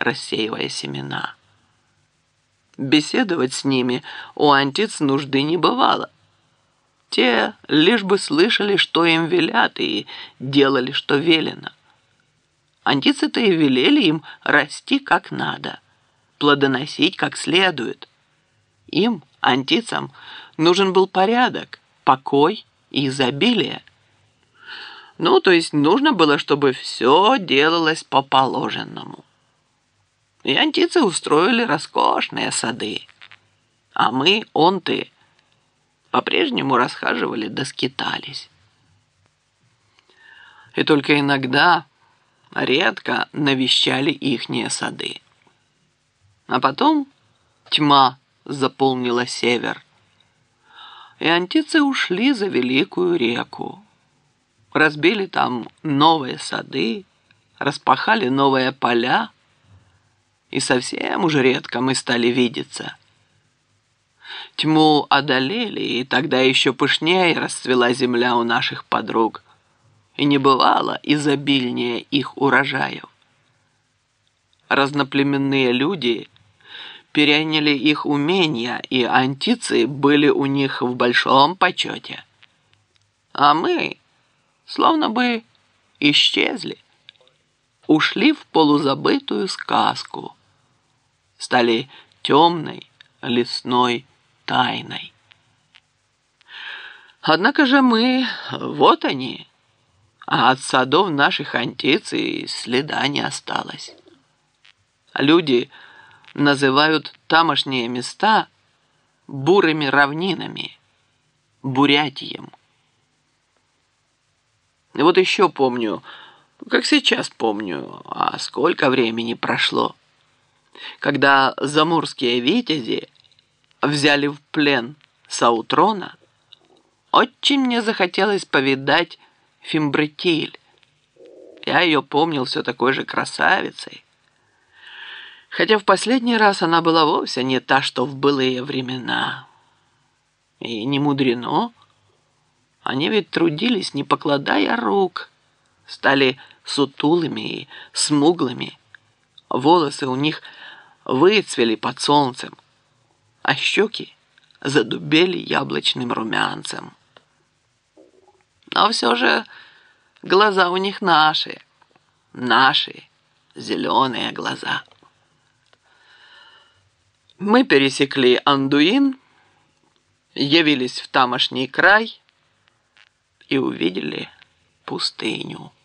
рассеивая семена. Беседовать с ними у антиц нужды не бывало. Те лишь бы слышали, что им велят, и делали, что велено. Антицы-то и велели им расти как надо, плодоносить как следует. Им, антицам, нужен был порядок, покой и изобилие. Ну, то есть нужно было, чтобы все делалось по положенному. И антицы устроили роскошные сады. А мы, онты, по-прежнему расхаживали да скитались. И только иногда, редко навещали ихние сады. А потом тьма заполнила север, и антицы ушли за великую реку. Разбили там новые сады, распахали новые поля, и совсем уж редко мы стали видеться. Тьму одолели, и тогда еще пышнее расцвела земля у наших подруг, и не бывало изобильнее их урожаев. Разноплеменные люди переняли их умения, и антицы были у них в большом почете. А мы словно бы исчезли, ушли в полузабытую сказку, стали темной лесной тайной. Однако же мы, вот они, а от садов наших антиц и следа не осталось. Люди называют тамошние места бурыми равнинами, Бурятием. И вот еще помню, как сейчас помню, а сколько времени прошло, когда заморские витязи взяли в плен Саутрона, очень мне захотелось повидать Фимбретиль. Я ее помнил все такой же красавицей. Хотя в последний раз она была вовсе не та, что в былые времена. И не мудрено. Они ведь трудились, не покладая рук. Стали сутулыми и смуглыми. Волосы у них выцвели под солнцем, а щеки задубели яблочным румянцем. Но все же глаза у них наши зеленые глаза. Мы пересекли Андуин, явились в тамошний край и увидели пустыню.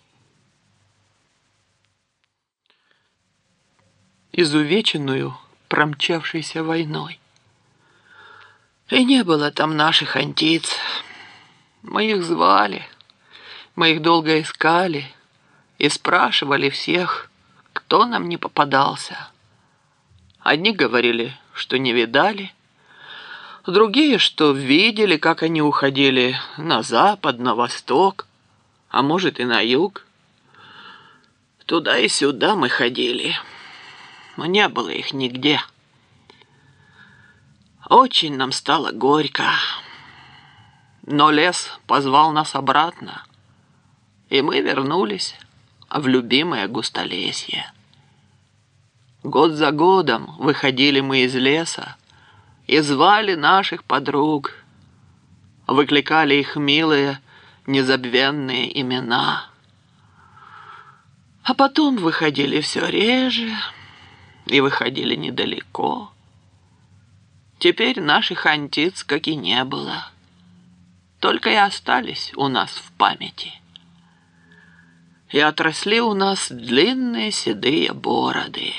Изувеченную промчавшейся войной. И не было там наших антиц. Мы их звали, мы их долго искали и спрашивали всех, кто нам не попадался. Одни говорили, что не видали, другие, что видели, как они уходили на запад, на восток, а может и на юг. Туда и сюда мы ходили, но не было их нигде. Очень нам стало горько, но лес позвал нас обратно, и мы вернулись в любимое густолесье. Год за годом выходили мы из леса и звали наших подруг, выкликали их милые, незабвенные имена. А потом выходили все реже и выходили недалеко. Теперь наших антиц как и не было, только и остались у нас в памяти. И отросли у нас длинные седые бороды.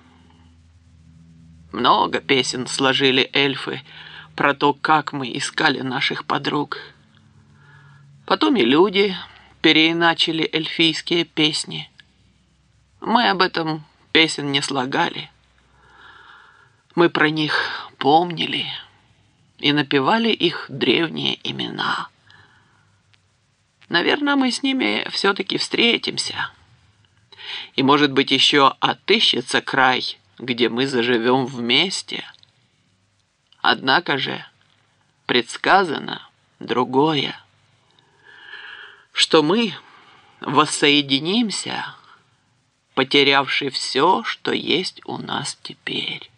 Много песен сложили эльфы про то, как мы искали наших подруг. Потом и люди переиначили эльфийские песни. Мы об этом песен не слагали. Мы про них помнили и напевали их древние имена. Наверное, мы с ними все-таки встретимся. И, может быть, еще отыщется край, где мы заживем вместе. Однако же предсказано другое, что мы воссоединимся потерявший все, что есть у нас теперь.